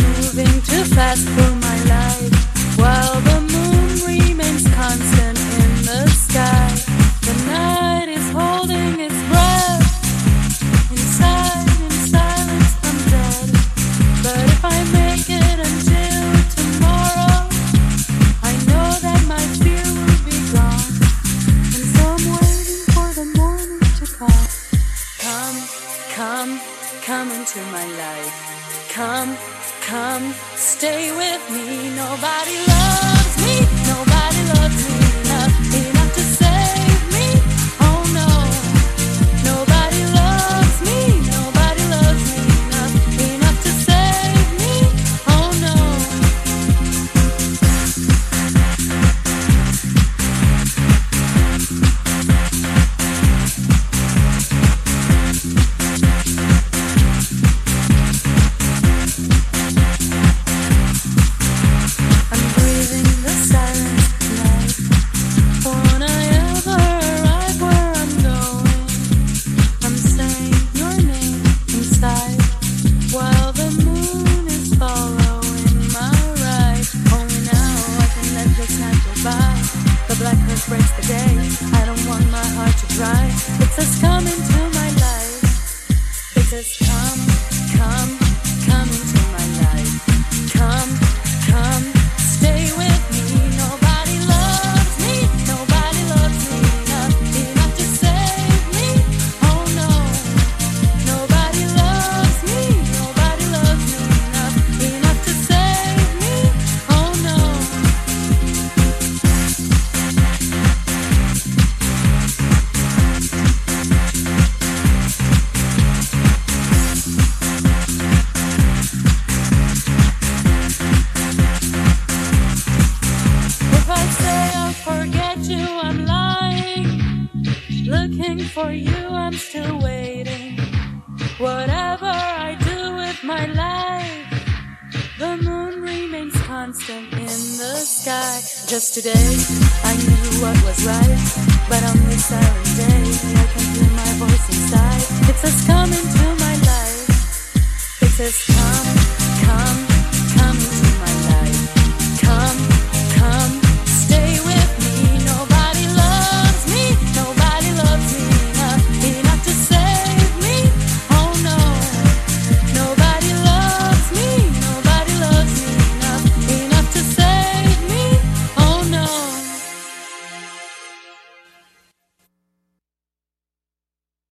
moving too fast for my life, while the moon remains constant in the sky. The night is holding its breath. Inside, in silence, I'm dead. But if I make it until tomorrow, I know that my fear will be gone. And so I'm waiting for the morning to come. Come into my life. Come, stay with me. Nobody loves me enough to save me. Oh no, nobody loves me enough to save me. Oh no. Breaks the day. I don't want my heart to dry. It says come into my life. It says come into my life. Come, stay with me. Nobody loves me enough to save me. Oh no, nobody loves me enough to save me. Oh no. Looking for you, I'm still waiting. Whatever I do with my life, the moon remains constant in the sky. Just today, I knew what was right, but on this silent day, I can hear my voice inside. It says come into my life. It says come